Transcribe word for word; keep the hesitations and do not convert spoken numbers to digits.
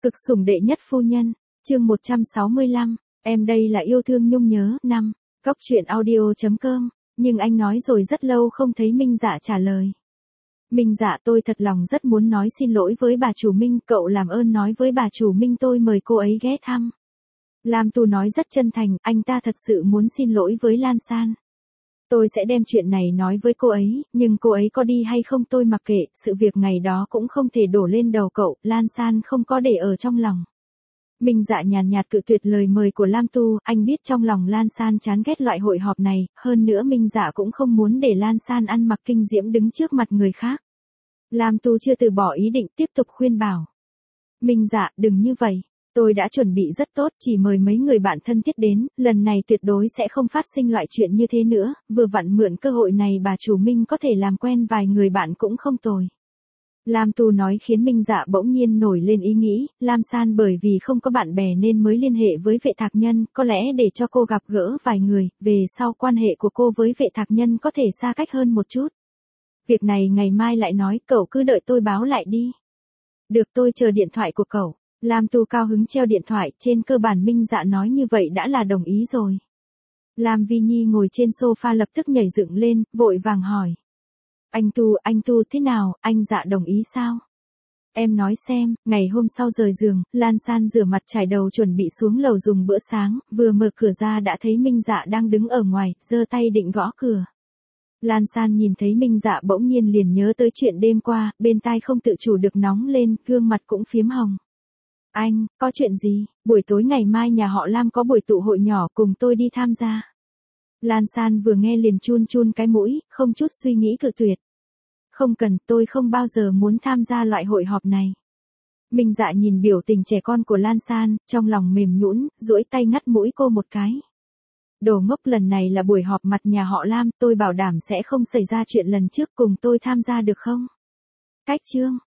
Cực sủng đệ nhất phu nhân, chương một trăm sáu mươi lăm, em đây là yêu thương nhung nhớ, năm, góc truyện audio.com, nhưng anh nói rồi rất lâu không thấy Minh Dạ trả lời. Minh Dạ, tôi thật lòng rất muốn nói xin lỗi với bà chủ Minh, cậu làm ơn nói với bà chủ Minh tôi mời cô ấy ghé thăm. Lam Tu nói rất chân thành, anh ta thật sự muốn xin lỗi với Lan San. Tôi sẽ đem chuyện này nói với cô ấy, nhưng cô ấy có đi hay không tôi mặc kệ, sự việc ngày đó cũng không thể đổ lên đầu cậu, Lan San không có để ở trong lòng. Minh Dạ nhàn nhạt cự tuyệt lời mời của Lam Tu, anh biết trong lòng Lan San chán ghét loại hội họp này, hơn nữa Minh Dạ cũng không muốn để Lan San ăn mặc kinh diễm đứng trước mặt người khác. Lam Tu chưa từ bỏ ý định, tiếp tục khuyên bảo. Minh Dạ, đừng như vậy. Tôi đã chuẩn bị rất tốt, chỉ mời mấy người bạn thân thiết đến, lần này tuyệt đối sẽ không phát sinh loại chuyện như thế nữa, vừa vặn mượn cơ hội này bà chủ Minh có thể làm quen vài người bạn cũng không tồi. Lam Tu nói khiến Minh Dạ bỗng nhiên nổi lên ý nghĩ, Lam San bởi vì không có bạn bè nên mới liên hệ với Vệ Thạc Nhân, có lẽ để cho cô gặp gỡ vài người, về sau quan hệ của cô với Vệ Thạc Nhân có thể xa cách hơn một chút. Việc này ngày mai lại nói, cậu cứ đợi tôi báo lại đi. Được, tôi chờ điện thoại của cậu. Lam Tu cao hứng treo điện thoại, trên cơ bản Minh Dạ nói như vậy đã là đồng ý rồi. Lam Vi Nhi ngồi trên sofa lập tức nhảy dựng lên, vội vàng hỏi. Anh Tu, anh Tu thế nào, anh Dạ đồng ý sao? Em nói xem, ngày hôm sau rời giường, Lan San rửa mặt trải đầu chuẩn bị xuống lầu dùng bữa sáng, vừa mở cửa ra đã thấy Minh Dạ đang đứng ở ngoài, giơ tay định gõ cửa. Lan San nhìn thấy Minh Dạ bỗng nhiên liền nhớ tới chuyện đêm qua, bên tai không tự chủ được nóng lên, gương mặt cũng phiếm hồng. Anh, có chuyện gì? Buổi tối ngày mai nhà họ Lam có buổi tụ hội nhỏ, cùng tôi đi tham gia. Lan San vừa nghe liền chun chun cái mũi, không chút suy nghĩ cự tuyệt. Không cần, tôi không bao giờ muốn tham gia loại hội họp này. Minh Dạ nhìn biểu tình trẻ con của Lan San, trong lòng mềm nhũn, duỗi tay ngắt mũi cô một cái. Đồ ngốc, lần này là buổi họp mặt nhà họ Lam, tôi bảo đảm sẽ không xảy ra chuyện lần trước, cùng tôi tham gia được không? Cách chương.